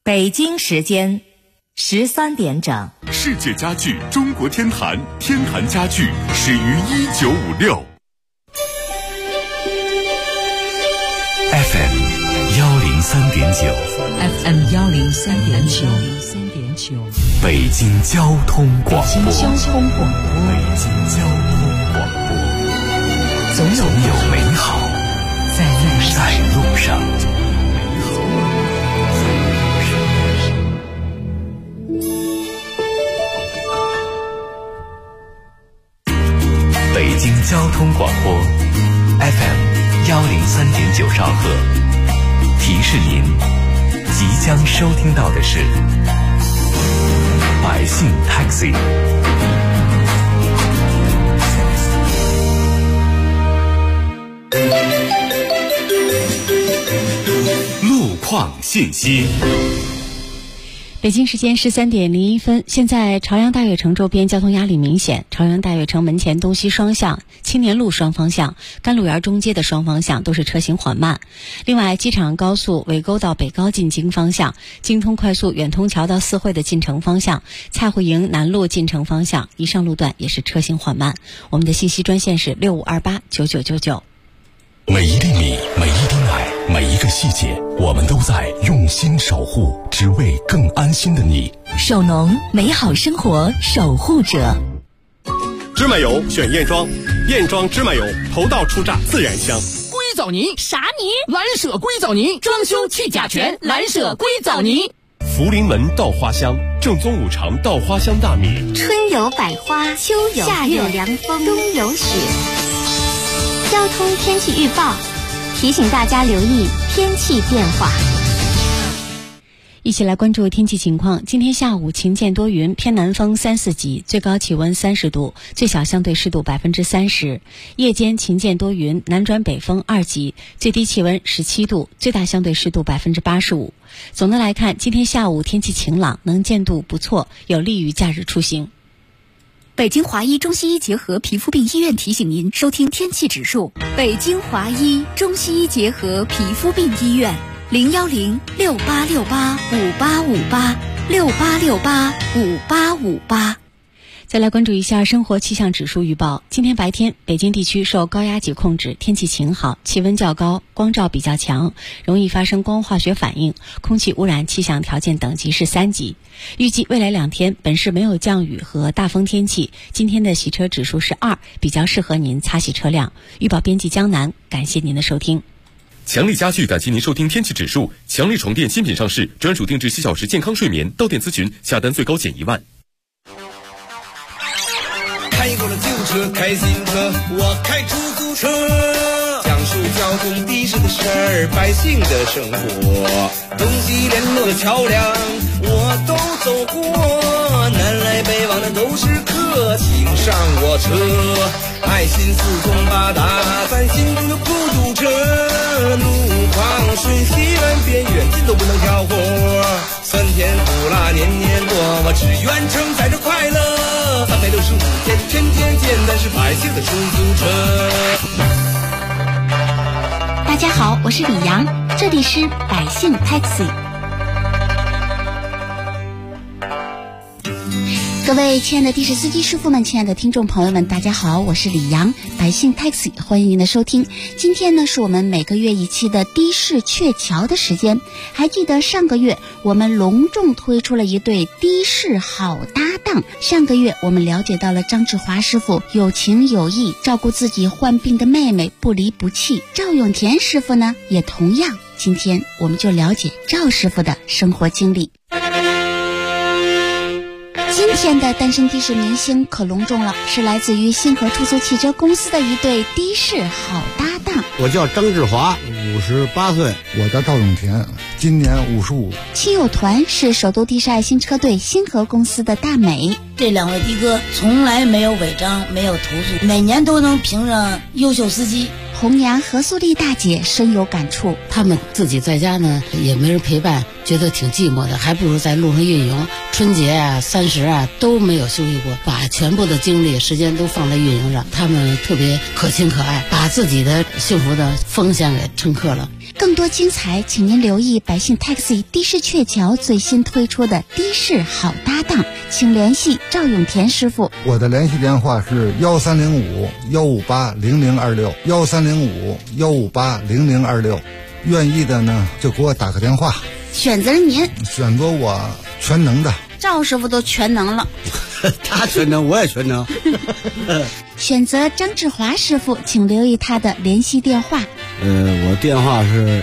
北京时间13点整。 世界家具中国天坛，天坛家具始于1956。FM 103.9，FM 103.9， 北京交通广播， 北京交通广播， 总有美好在路上。北京交通广播 FM 103.9兆赫，提示您即将收听到的是百姓 Taxi。 路况信息。 北京时间13点01分，现在朝阳大悦城周边交通压力明显，朝阳大悦城门前东西双向、青年路双方向、甘露园中街的双方向都是车行缓慢。另外，机场高速尾沟到北高进京方向、京通快速远通桥到四惠的进城方向、蔡户营南路进城方向以上路段也是车行缓慢。我们的信息专线是65289999。 每一粒米，每一滴奶，每一个细节，我们都在用心守护，只为更安心的你。 首农，美好生活守护者。 芝麻油选燕庄，燕庄芝麻油头道出榨自然香。 硅藻泥啥泥？ 蓝舍硅藻泥，装修去甲醛，蓝舍硅藻泥。 福临门稻花香，正宗五常稻花香大米。 春有百花，秋有夏有凉风，冬有雪。交通天气预报提醒大家留意天气变化。 一起来关注天气情况。今天下午晴间多云，偏南风3、4级，最高气温30度，最小相对湿度30%。夜间晴间多云，南转北风2级，最低气温17度，最大相对湿度85%。总的来看，今天下午天气晴朗，能见度不错，有利于假日出行。 北京华医中西医结合皮肤病医院提醒您收听天气指数。北京华医中西医结合皮肤病医院，01068685858，68685858。 再来关注一下生活气象指数预报。今天白天，北京地区受高压脊控制，天气晴好，气温较高，光照比较强，容易发生光化学反应，空气污染气象条件等级是3级。预计未来2天本市没有降雨和大风天气，今天的洗车指数是2，比较适合您擦洗车辆。预报编辑江南，感谢您的收听。 强力家具感谢您收听天气指数。强力床垫新品上市，专属定制7小时健康睡眠，到店咨询下单最高减1万。 开过了旧车，开新车，我开出租车，讲述交通的士的事儿，百姓的生活，东西联络的桥梁我都走过，南来北往的都是客，请上我车，爱心四通八达，咱心中的孤独车，路况瞬息万变，远近都不能挑活，酸甜苦辣年年过，我只愿承载着快乐，365天天天见，咱是百姓的出租车。 大家好，我是李阳，这里是百姓 Taxi。各位亲爱的的士司机师傅们，亲爱的听众朋友们，大家好，我是李阳，百姓 Taxi， 欢迎您的收听。今天呢，是我们每个月一期的的士鹊桥的时间。还记得上个月我们隆重推出了一对的士好搭档。上个月我们了解到了张志华师傅有情有义，照顾自己患病的妹妹，不离不弃。赵永田师傅呢，也同样。今天我们就了解赵师傅的生活经历。今天的单身的士明星可隆重了，是来自于星河出租汽车公司的一对的士好搭档。 我叫张志华，58岁。我叫赵永田，今年55。 亲友团是首都的士爱心车队星河公司的大美。 这2位的哥从来没有违章，没有投诉，每年都能评上优秀司机。 红娘何素丽大姐深有感触， 他们自己在家呢也没人陪伴， 觉得挺寂寞的，还不如在路上运营。春节啊、30啊都没有休息过，把全部的精力、时间都放在运营上。他们特别可亲可爱，把自己的幸福的奉献给乘客了。 更多精彩，请您留意百姓 Taxi 的士鹊桥最新推出的的士好搭档，请联系赵永田师傅。 我的联系电话是1305-158-0026，1305-158-0026，愿意的呢就给我打个电话。 选择您， 选择我全能的。 赵师傅都全能了。 他全能，我也全能。 选择张志华师傅，请留意他的联系电话。 我电话是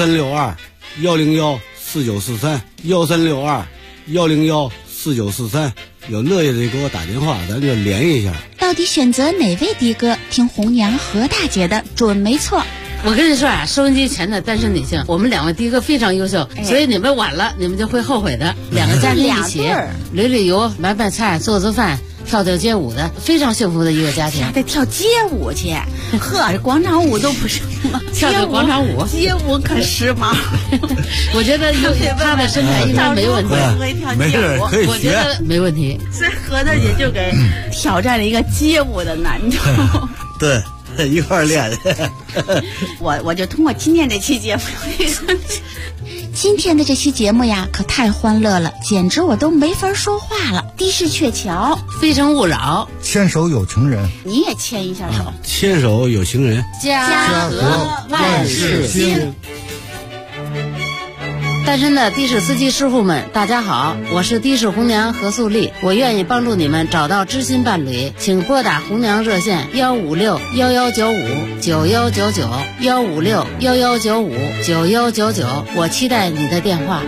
1362-109-4943，1362-109-4943，有乐意的给我打电话，咱就联系一下。 到底选择哪位的哥？听红娘何大姐的准没错。 我跟你说啊，收音机前的单身女性，我们2位的哥非常优秀，所以你们晚了，你们就会后悔的。2个家庭一起旅游、买菜、做饭、跳街舞的，非常幸福的一个家庭。 还得跳街舞去，呵，这广场舞都不是吗？ 跳个广场舞， 街舞可时髦。 我觉得他的身材应该没问题， 没事可以学， 我觉得没问题。 所以何大姐就给挑战了一个街舞的难度。 对。一块练。 我就通过今天这期节目，今天的这期节目呀，可太欢乐了，简直我都没法说话了。的士鹊桥， 非诚勿扰， 牵手有情人， 你也牵一下手。 牵手有情人， 家和万事兴。单身的的士司机师傅们，大家好，我是的士红娘何素丽，我愿意帮助你们找到知心伴侣，请拨打红娘热线156-1195-9199，156-1195-9199，我期待你的电话。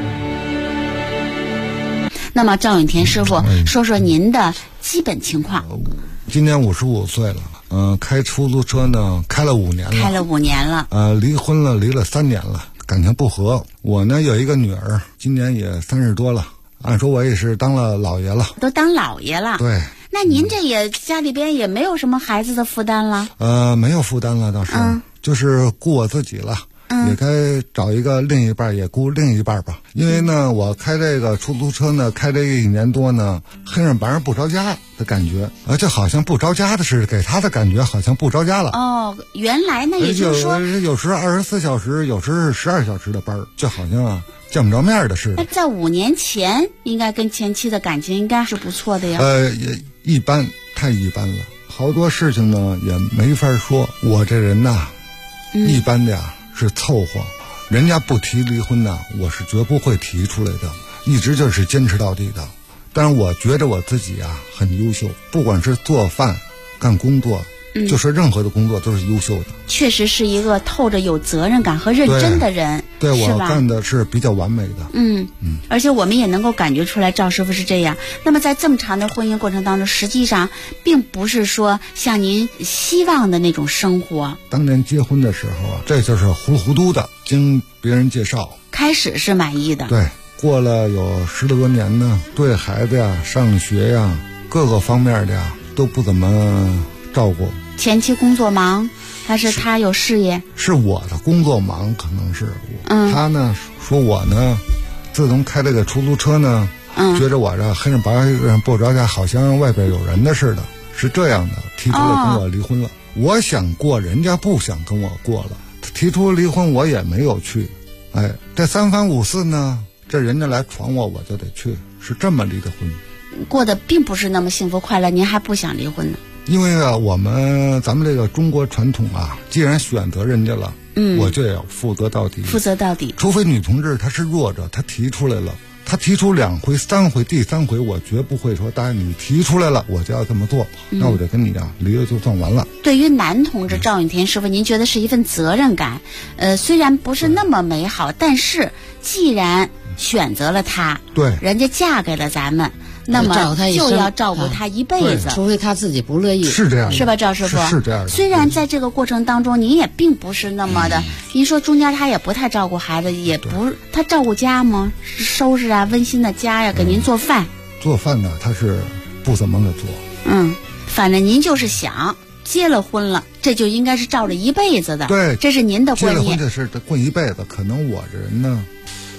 那么赵永田师傅，说说您的基本情况。 今年55岁了，开出租车呢开了5年了， 开了5年了， 离婚了，离了3年了。感情不和，我呢有一个女儿，今年也30多了，按说我也是当了老爷了， 都当老爷了。 对， 那您这也家里边也没有什么孩子的负担了？ 没有负担了倒是，就是顾我自己了。也该找一个另一半，也顾另一半吧。因为呢，我开这个出租车呢，开这1年多呢，黑上白上不着家的感觉，就好像不着家的似的，给他的感觉好像不着家了。 哦，原来呢，也就是说， 有时24小时，有时是12小时的班，就好像见不着面的似的。 那在5年前，应该跟前妻的感情应该是不错的呀。 也一般，太一般了。好多事情呢也没法说。我这人呐，一般的呀。是凑合，人家不提离婚呢，我是绝不会提出来的，一直就是坚持到底的。但是我觉得我自己啊很优秀，不管是做饭、干工作，就是任何的工作都是优秀的。 确实是一个透着有责任感和认真的人， 对我干的是比较完美的。 而且我们也能够感觉出来赵师傅是这样。那么在这么长的婚姻过程当中，实际上并不是说像您希望的那种生活。 当年结婚的时候啊，这就是糊里糊涂的，经别人介绍， 开始是满意的， 对，过了有10多年呢，对孩子呀、上学呀各个方面的呀都不怎么照顾。 前期工作忙还是他有事业？ 是我的工作忙，可能是他呢说我呢自从开这个出租车呢，觉着我这黑人白人不着家，好像外边有人的似的，是这样的，提出来跟我离婚了。我想过，人家不想跟我过了，提出离婚我也没有去。这3番5次呢，这人家来闯我就得去，是这么离的婚。 过得并不是那么幸福快乐，您还不想离婚呢？ 因为啊，咱们这个中国传统啊，既然选择人家了，我就要负责到底。 负责到底。 除非女同志她是弱者，她提出来了，她提出2回、3回，第3回我绝不会说答应你提出来了我就要这么做，那我就跟你离了就算完了。 对于男同志赵永田师傅，您觉得是一份责任感，虽然不是那么美好，但是既然选择了他， 对， 人家嫁给了咱们。那么就要照顾他一辈子， 除非他自己不乐意， 是这样的， 是吧，赵师傅？ 是这样的。 虽然在这个过程当中，您也并不是那么的，您说中间他也不太照顾孩子，也不他照顾家吗？收拾啊，温馨的家呀，给您做饭。 做饭呢，他是不怎么个做。 反正您就是想结了婚了，这就应该是照着一辈子的。 对， 这是您的观念。 结了婚这是混一辈子，可能我这人呢。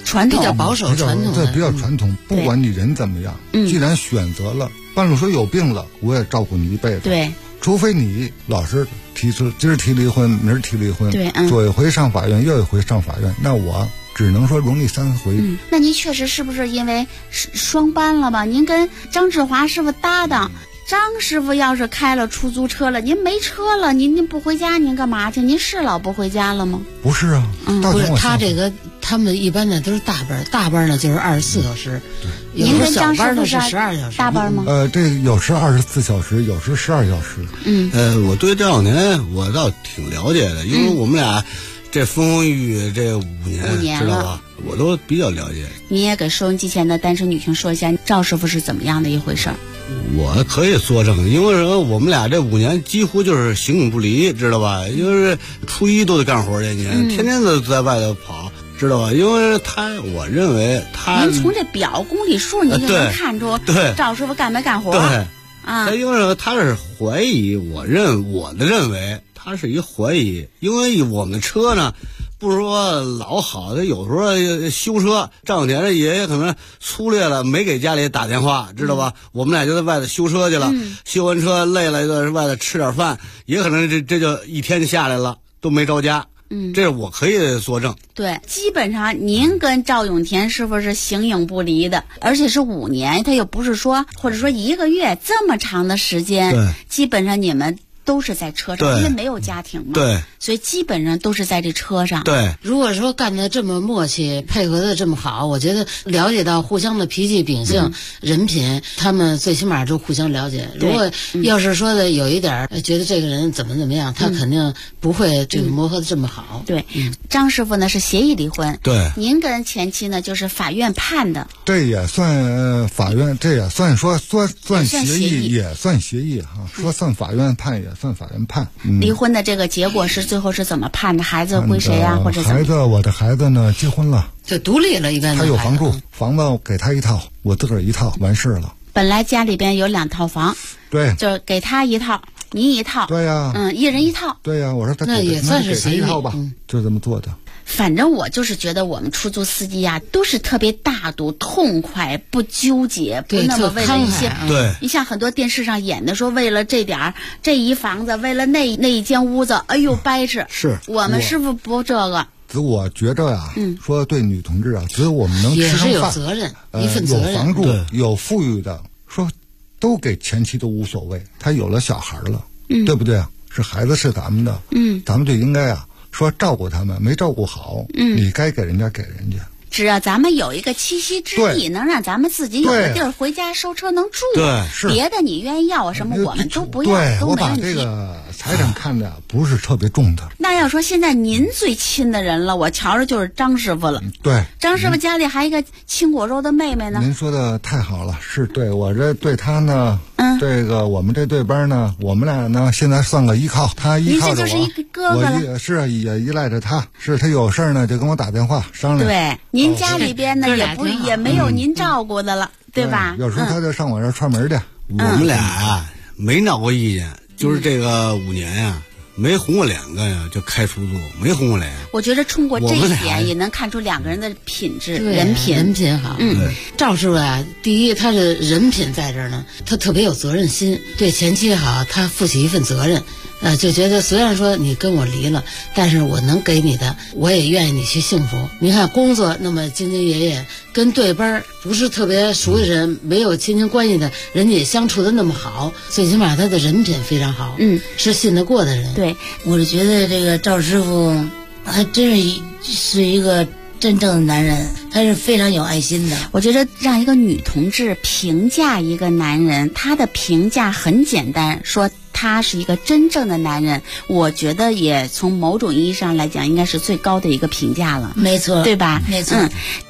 传统比较保守传统， 对，比较传统。不管你人怎么样，既然选择了，半路说有病了，我也照顾你一辈子。 对， 除非你老是提出今儿提离婚，明儿提离婚， 对， 左一回上法院，右一回上法院，那我只能说容你3回。 那您确实是不是因为双班了吧？您跟张志华师傅搭档。张师傅要是开了出租车了，您没车了，您不回家，您干嘛去？您是老不回家了吗？ 不是啊， 不是他这个，他们一般的都是大班，大班呢就是24小时， 您跟张师傅是12小时， 大班吗？ 这有时24小时，有时12小时。 我对赵小年我倒挺了解的，因为我们俩这风风雨雨这5年，知道吧？我都比较了解。 你也给收音机前的单身女性说一下，赵师傅是怎么样的一回事儿？ 我可以作证，因为什么？我们俩这5年几乎就是形影不离，知道吧？就是初一都得干活去，你看，天天都在外头跑，知道吧？因为我认为他， 您从这表公里数，您就能看出， 对， 赵师傅干没干活？ 对， 啊， 因为他是怀疑，我的认为他是一怀疑，因为我们的车呢。不是说老好的，有时候修车，赵小田也可能粗略了，没给家里打电话，知道吧？我们俩就在外头修车去了，修完车累了，就外头吃点饭，也可能这就一天就下来了，都没着家。这是我可以作证。 对，基本上您跟赵永田师傅是形影不离的，而且是5年，他又不是说或者说1个月这么长的时间， 对， 基本上你们都是在车上，因为没有家庭嘛， 对， 所以基本上都是在这车上。 对， 如果说干得这么默契，配合的这么好，我觉得了解到互相的脾气秉性、人品，他们最起码就互相了解。如果要是说的有一点觉得这个人怎么样，他肯定不会这个磨合的这么好。 对，张师傅呢是协议离婚， 对， 您跟前妻呢就是法院判的， 这也算法院，这也算协议，也算协议哈。说算法院判也算法院判。 离婚的这个结果是最后是怎么判的？孩子归谁呀？或者我的孩子呢结婚了， 就独立了，一般他有房住，房子给他一套，我自个儿一套，完事了。 本来家里边有2套房， 对， 就是给他一套，你一套， 对呀， 一人一套， 对呀，我说他那也算是协议一套吧，就这么做的。 反正我就是觉得我们出租司机呀，都是特别大度、痛快，不纠结，不那么为了一些。 对， 你像很多电视上演的，说为了这点儿这一房子，为了那一间屋子，哎呦掰扯。 是我们师傅不这个。 我觉着呀，说对女同志啊，只有我们能吃上饭， 也是有责任，一份责任。 有房住，有富裕的，说都给前妻都无所谓。他有了小孩了，对不对啊？是孩子是咱们的，咱们就应该啊。说照顾他们没照顾好，你该给人家给人家。 只要咱们有一个栖息之地，能让咱们自己有个地儿回家收车能住， 对， 是别的你愿意要什么我们都不要， 对， 都没问题。 我把这个财产看的不是特别重的。 那要说现在您最亲的人了，我瞧着就是张师傅了。 对， 张师傅家里还一个青果肉的妹妹呢。 您说的太好了，是对我这对他呢，这个我们这对班呢，我们俩呢现在算个依靠，他依靠着我， 您这就是一个哥哥了。 我是也依赖着他，是他有事呢就跟我打电话商量。 对，您家里边呢也没有您照顾的了，对吧？ 有时候他就上我这串门去。 我们俩没闹过意见，就是这个5年呀，没红过2个呀，就开出租，没红过脸。 我觉得通过这一点也能看出2个人的品质，人品好。赵师傅啊，第一他是人品在这儿呢，他特别有责任心，对前妻好，他负起一份责任。就觉得虽然说你跟我离了，但是我能给你的，我也愿意你去幸福。你看工作那么兢兢业业，跟对班不是特别熟的人，没有亲情关系的人，也相处的那么好，最起码他的人品非常好，是信得过的人。 对， 我是觉得这个赵师傅还真是一个真正的男人，他是非常有爱心的。 我觉得让一个女同志评价一个男人，他的评价很简单，说他是一个真正的男人，我觉得也从某种意义上来讲，应该是最高的一个评价了。 没错， 对吧？ 没错。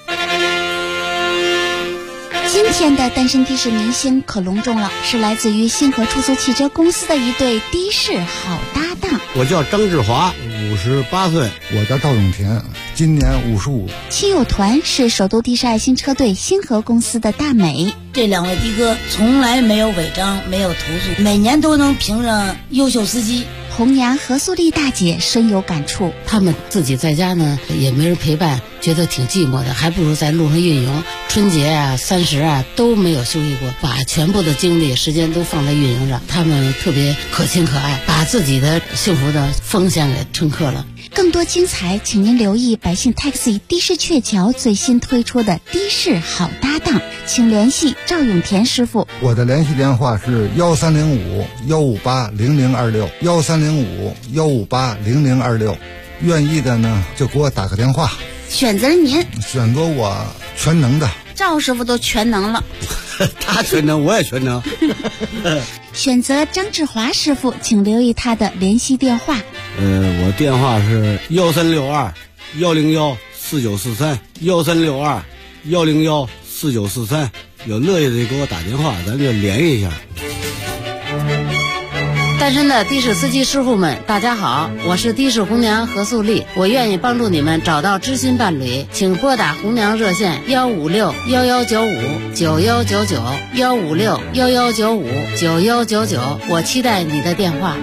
今天的单身的士明星可隆重了，是来自于星河出租汽车公司的一对的士好搭档。 我叫张志华，58岁； 我叫赵永田，今年55。 亲友团是首都的士爱心车队星河公司的大美。 这2位的哥从来没有违章，没有投诉，每年都能评上优秀司机。 红娘何素丽大姐深有感触。 他们自己在家呢也没人陪伴，觉得挺寂寞的，还不如在路上运营。春节啊、30啊都没有休息过，把全部的精力、时间都放在运营上。他们特别可亲可爱，把自己的幸福的奉献给乘客了。 更多精彩，请您留意百姓 Taxi 的士鹊桥最新推出的的士好搭档，请联系赵永田师傅。 我的联系电话是1305-158-0026，1305-158-0026，愿意的呢就给我打个电话。 选择您， 选择我全能的。 赵师傅都全能了， 他全能，我也全能。 选择张志华师傅，请留意他的联系电话。 我电话是1362-103-4943，1362-101-4943，有乐意的就给我打电话，咱就联系一下。 单身的的士司机师傅们，大家好，我是的士红娘何素丽，我愿意帮助你们找到知心伴侣，请拨打红娘热线156-1195-9199，156-1195-9199，我期待你的电话。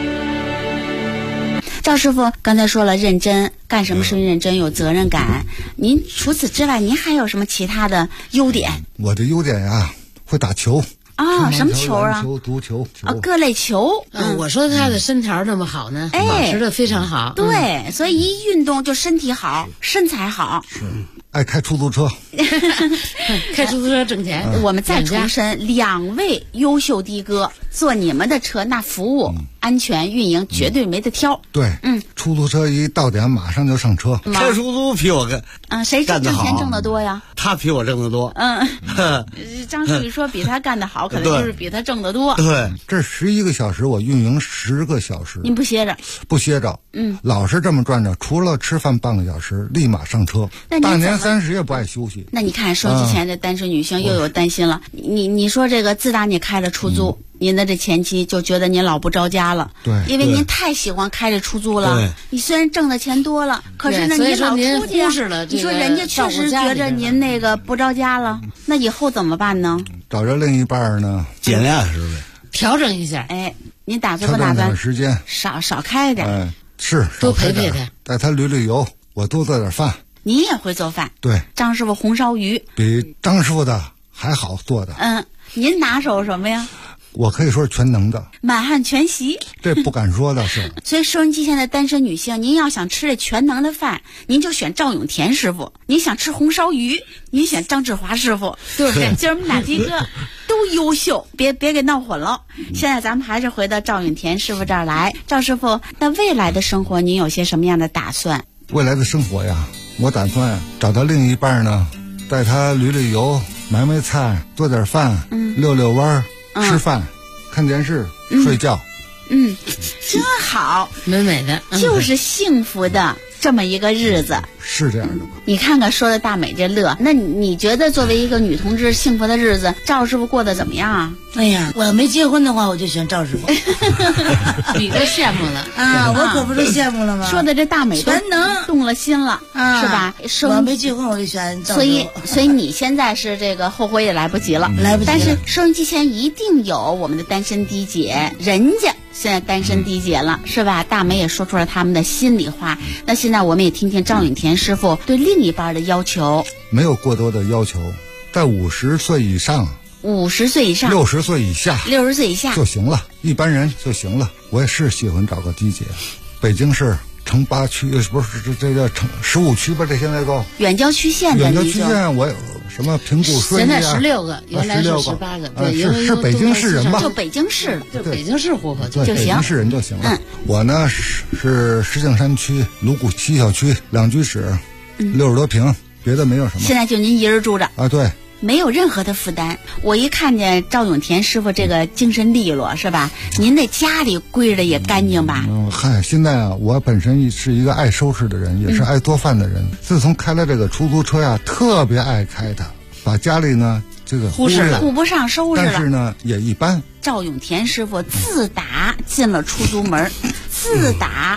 赵师傅刚才说了认真，干什么事情认真，有责任感。您除此之外，您还有什么其他的优点？ 我的优点呀，会打球。 什么球啊？ 球、足球。 各类球。 我说他的身条那么好呢，保持的非常好。 对，所以一运动就身体好，身材好。 是。爱开出租车， 开出租车挣钱。 我们再重申，2位优秀的哥坐你们的车，那服务、安全、运营绝对没得挑。 对，出租车一到点马上就上车。 开出租比我谁挣钱挣得多呀？ 他比我挣得多。 张书记说比他干得好，可能就是比他挣得多。 对，这11个小时我运营10个小时。 您不歇着？ 不歇着。老是这么转着，除了吃饭半个小时，立马上车。大年30也不爱休息。 那你看，收机前的单身女性又有担心了。你说这个，自打你开了出租，您的这前妻就觉得您老不着家了。 对， 因为您太喜欢开着出租了。你虽然挣的钱多了，可是呢，你老出去，你说人家确实觉着您那个不着家了，那以后怎么办呢？ 找着另一半呢， 减量是不是？ 调整一下。 您打算不打算时间少开一点？ 是多陪陪他， 带他旅游，我多做点饭。 您也会做饭？ 对， 张师傅红烧鱼比张师傅的还好做的。 您拿手什么呀？ 我可以说是全能的， 满汉全席。 这不敢说的是。 所以收音机前的单身女性，您要想吃这全能的饭，您就选赵永田师傅；您想吃红烧鱼，您选张志华师傅，对不对？今儿我们俩的哥都优秀，别给闹混了。现在咱们还是回到赵永田师傅这儿来。赵师傅，那未来的生活您有些什么样的打算？ 未来的生活呀，我打算找到另一半呢，带他旅游，买菜，做点饭，遛弯，吃饭，看电视，睡觉。 真好， 美美的， 就是幸福的这么一个日子。 是这样的吗？ 你看看说的大美这乐，那你觉得作为一个女同志，幸福的日子，赵师傅过得怎么样啊？ 哎呀，我要没结婚的话，我就选赵师傅。 你都羡慕了我可不是羡慕了吗？ 说的这大美全能动了心了，是吧？ 我要没结婚，我就选赵师傅。所以你现在是这个后悔也来不及了， 来不及了。 但是收音机前一定有我们的单身的姐，人家现在单身的姐了，是吧？大美也说出了他们的心里话。那现在我们也听听赵永田师傅对另一半的要求。 没有过多的要求，在50岁以上 ，50岁以上 ，60岁以下 ，60岁以下就行了，一般人就行了。我也是喜欢找个的姐，北京市城8区，不是这叫城15区吧？这现在都远郊区县的。 远郊区县我有什么平谷顺现在16个，原来是18个。对， 是北京市人吧？ 就北京市， 就北京市户口就行， 北京市人就行了。我呢是石景山区鲁谷西小区2居室，60多平，别的没有什么。 现在就您一人住着啊？对。 没有任何的负担。我一看见赵永田师傅这个精神利落，是吧？您那家里归着也干净吧？ 现在啊，我本身是一个爱收拾的人，也是爱做饭的人。自从开了这个出租车呀，特别爱开它，把家里呢这个忽视了，顾不上收拾了。 但是呢，也一般。 赵永田师傅自打进了出租门，自打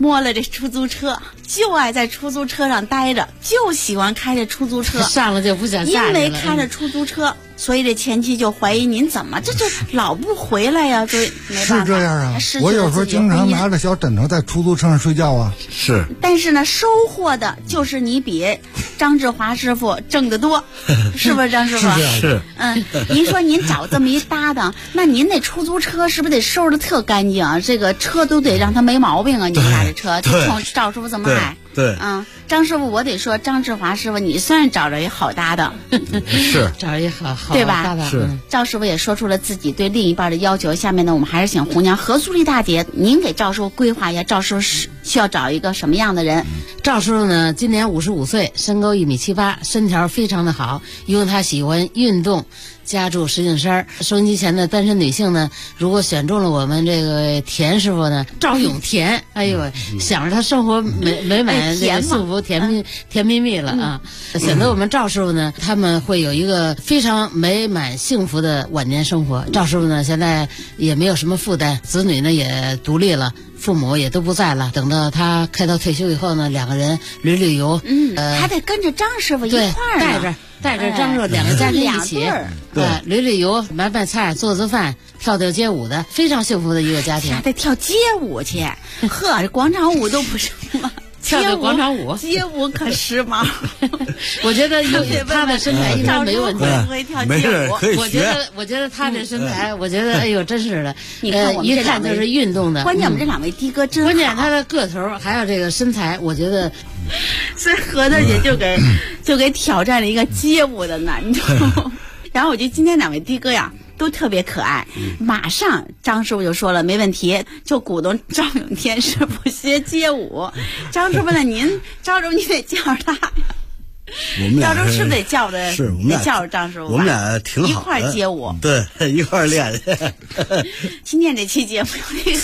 摸了这出租车，就爱在出租车上待着，就喜欢开着出租车， 上了就不想下去了。 因为开着出租车，所以这前妻就怀疑您怎么这就老不回来呀？所以没办法， 是这样啊。我有时候经常拿着小枕头在出租车上睡觉啊。 是。 但是呢，收获的就是你比张志华师傅挣得多，是不是张师傅？ 是。 您说您找这么一搭档，那您那出租车是不是得收拾得特干净啊？这个车都得让他没毛病啊！你家这车，就冲赵师傅这么爱。 对， 张师傅，我得说，张志华师傅，你算是找着一好搭档， 是找一好对吧？ 搭档是。 赵师傅也说出了自己对另一半的要求。下面呢，我们还是请红娘何苏丽大姐，您给赵师傅规划一下，赵师傅需要找一个什么样的人？ 赵师傅呢，今年55岁，身高1.78米，身条非常的好，因为他喜欢运动。家住石景山，收音机前的单身女性呢，如果选中了我们这个田师傅呢，赵永田，哎呦，想着他生活美满，这个幸福甜蜜蜜了啊！选择我们赵师傅呢，他们会有一个非常美满幸福的晚年生活。赵师傅呢，现在也没有什么负担，子女呢也独立了。父母也都不在了，等到他开刀退休以后呢，两个人旅游， 还得跟着张师傅一块儿带着张师傅两个家庭一起，旅游，买菜，做饭，跳街舞的，非常幸福的一个家庭。 还得跳街舞去，呵，这广场舞都不是吗？ 跳广场舞， 街舞可时髦。 我觉得他的身材应该没问题。 没事，可以学。我觉得他这身材，我觉得哎呦，真是的。 你看我们一看就是运动的。 关键我们这两位的哥真好。 关键他的个头还有这个身材，我觉得。 所以何大姐就给挑战了一个街舞的难度。然后我觉得今天两位的哥呀。都特别可爱，马上张师傅就说了没问题，就鼓动赵永天师傅学街舞。张师傅呢，赵师傅你得叫着他呀。 我们俩赵师傅得叫着， 是我们俩叫着张师傅， 我们俩挺好的， 一块儿街舞， 对，一块儿练。 今天这期节目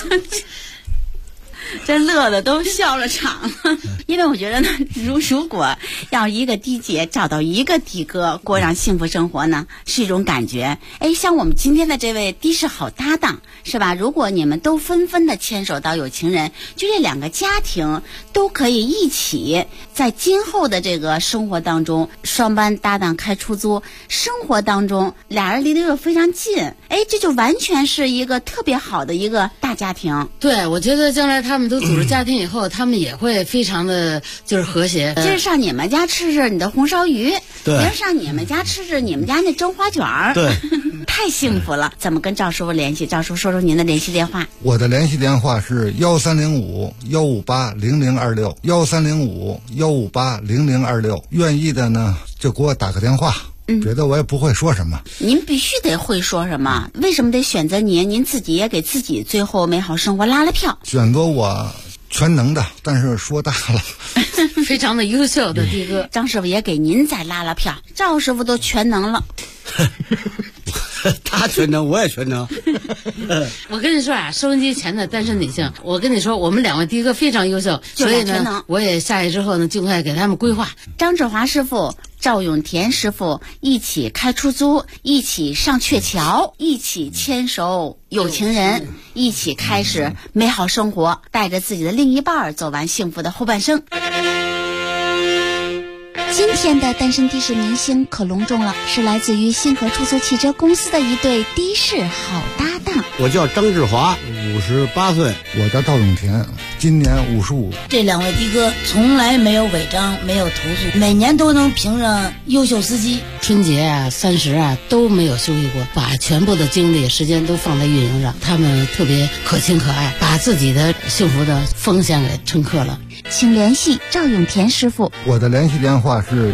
真乐的都笑了场了，因为我觉得呢，如果要一个的姐找到一个的哥过上幸福生活呢，是一种感觉。哎，像我们今天的这位的士好搭档，是吧？如果你们都纷纷的牵手到有情人，就这两个家庭都可以一起在今后的这个生活当中，双班搭档开出租，生活当中俩人离得又非常近，哎，这就完全是一个特别好的一个大家庭。 对，我觉得将来他们都组织家庭以后，他们也会非常的就是和谐。 今儿上你们家吃吃你的红烧鱼， 对， 明儿上你们家吃吃你们家那蒸花卷儿， 对， 太幸福了。怎么跟赵师傅联系？赵师傅说出您的联系电话。 我的联系电话是1305-158-0026，1305-158-0026。愿意的呢就给我打个电话。觉得我也不会说什么， 您必须得会说什么？为什么得选择您？您自己也给自己最后美好生活拉了票。 选择我全能的，但是说大了， 非常的优秀的的哥。 张师傅也给您再拉了票，赵师傅都全能了。 他全能，我也全能。 我跟你说啊，收音机前的单身女性，我跟你说，我们两位的哥非常优秀，所以呢，我也下去之后呢，尽快给他们规划。 张志华师傅、赵永田师傅一起开出租，一起上鹊桥，一起牵手有情人，一起开始美好生活，带着自己的另一半走完幸福的后半生。今天的单身的士明星可隆重了，是来自于星河出租汽车公司的一对的士好搭档。 我叫张志华，58岁； 我叫赵永田，今年55。 这两位的哥从来没有违章，没有投诉，每年都能评上优秀司机。 春节啊、30啊都没有休息过，把全部的精力、时间都放在运营上。他们特别可亲可爱，把自己的幸福的奉献给乘客了。 请联系赵永田师傅。 我的联系电话是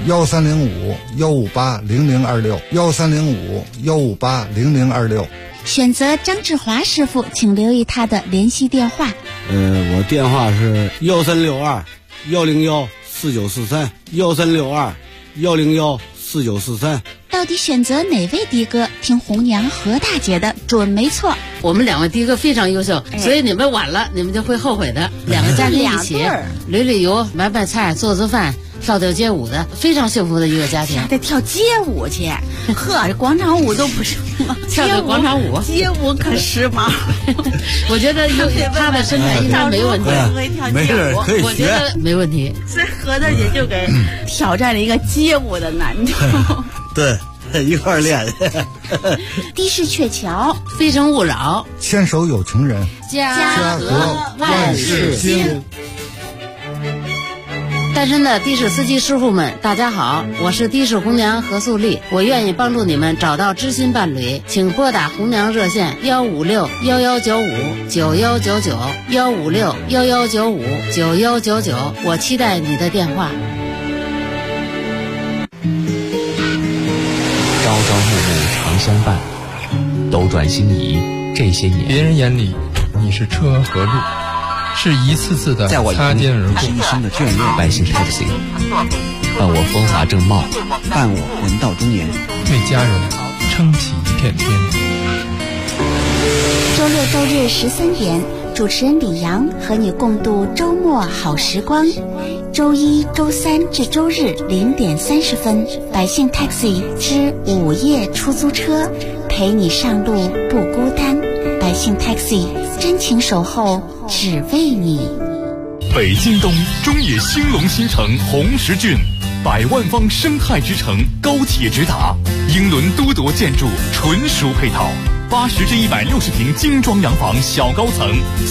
1305-158-0026，1305-158-0026。 选择张志华师傅，请留意他的联系电话。 我电话是1362-104-4943，1362-104-4943。 到底选择哪位的哥？听红娘何大姐的准没错。 我们两位的哥非常优秀，所以你们晚了，你们就会后悔的。两个家庭一起旅游、买菜、做饭、跳街舞的，非常幸福的一个家庭。 还得跳街舞去，呵，这广场舞都不是吗？ 跳的广场舞， 街舞可时髦。 我觉得他的身材应该没问题， 没事可以学， 我觉得没问题。 所以何大姐就给挑战了一个街舞的难度。 对。一块练。 的士鹊桥， 非诚勿扰， 牵手有情人， 家和万事兴。 单身的的士司机师傅们，大家好，我是的士红娘何素丽，我愿意帮助你们找到知心伴侣，请拨打红娘热线156-1195-9195，156-1195-9199，我期待你的电话。 朝朝暮暮常相伴，斗转星移这些年， 别人眼里你是车和路，是一次次的擦肩而过， 深深的眷恋。 百姓 taxi， 伴我风华正茂， 伴我人到中年， 为家人撑起一片天。 周六周日13点，主持人李阳和你共度周末好时光。周一、周三至周日0点30分，百姓 taxi 之午夜出租车，陪你上路不孤单。百姓 taxi 真情守候，只为你。 北京东中野兴隆新城红石郡，100万方生态之城，高铁直达，英伦都铎建筑，纯熟配套，80至160平精装洋房小高层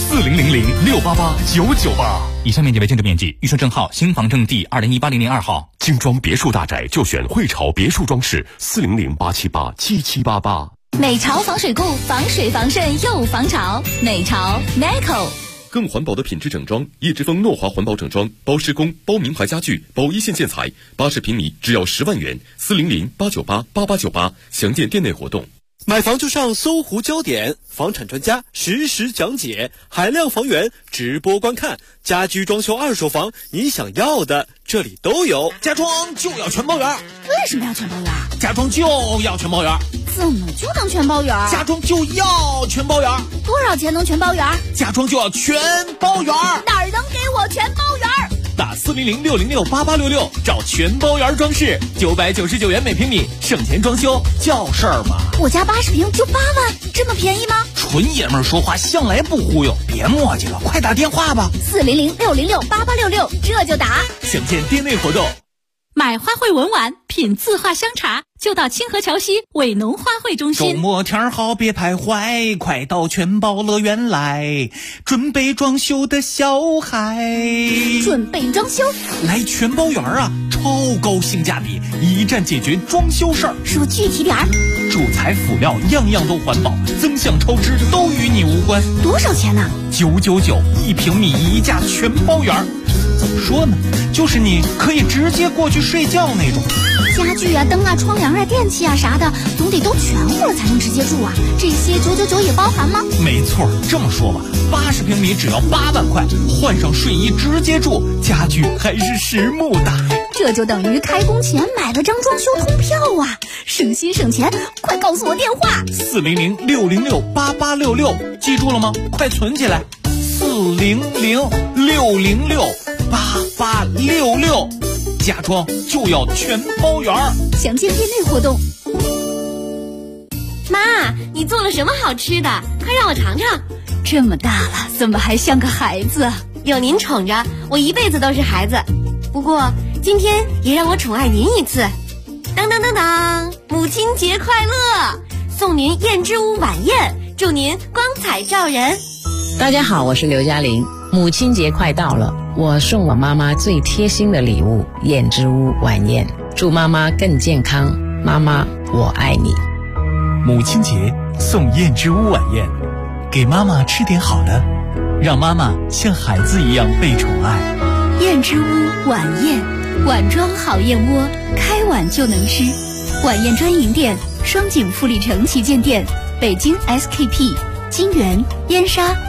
，4000688998。以上面积为建筑面积，预售证号新房证第20180002号。 精装别墅大宅就选汇潮别墅装饰，400-878-7788。 美潮防水固，防水防渗又防潮。美潮 NECO。 更环保的品质整装，叶之峰诺华环保整装，包施工、包名牌家具、包一线建材，80平米只要10万元，400-898-8898，详见店内活动。 买房就上搜狐焦点，房产专家实时讲解，海量房源直播观看，家居装修二手房，你想要的这里都有。 家装就要全包圆。 为什么要全包圆？ 家装就要全包圆。 怎么就能全包圆？ 家装就要全包圆。 多少钱能全包圆？ 家装就要全包圆。 哪儿能给我全包圆？ 打400-606-8866找全包圆装饰，999元每平米，省钱装修叫事儿吗？ 我家80平就8万，这么便宜吗？ 纯爷们儿说话向来不忽悠，别磨叽了，快打电话吧。 400-606-8866，这就打。 详见店内活动。 买花卉文玩，品字画香茶，就到清河桥西伟农花卉中心。 周末天好别徘徊，快到全包乐园来，准备装修的小孩。 准备装修来全包园啊，超高性价比，一站解决装修事儿。 说具体点儿。 主材辅料样样都环保，增项超支都与你无关。 多少钱呢 ？999，1平米1价全包圆。怎么说呢？就是你可以直接过去睡觉那种。 家具啊、灯啊、窗帘啊、电器啊啥的，总得都全乎了才能直接住啊。这些999也包含吗？ 没错，这么说吧，80平米只要8万块，换上睡衣直接住，家具还是实木的。 这就等于开工前买了张装修通票啊，省心省钱。快告诉我电话 ，400-606-8866，记住了吗？快存起来，400-606-8866，家装就要全包圆。 详见店内活动。 妈，你做了什么好吃的？快让我尝尝。 这么大了，怎么还像个孩子？ 有您宠着，我一辈子都是孩子。不过今天也让我宠爱您一次。当当当当，母亲节快乐！送您燕之屋晚宴，祝您光彩照人。 大家好，我是刘嘉玲。母亲节快到了，我送我妈妈最贴心的礼物——燕之屋晚宴，祝妈妈更健康。妈妈，我爱你。 母亲节送燕之屋晚宴，给妈妈吃点好的，让妈妈像孩子一样被宠爱。 燕之屋晚宴，碗装好燕窝，开碗就能吃。晚宴专营店：双井富力城旗舰店、北京 SKP、金源、燕莎。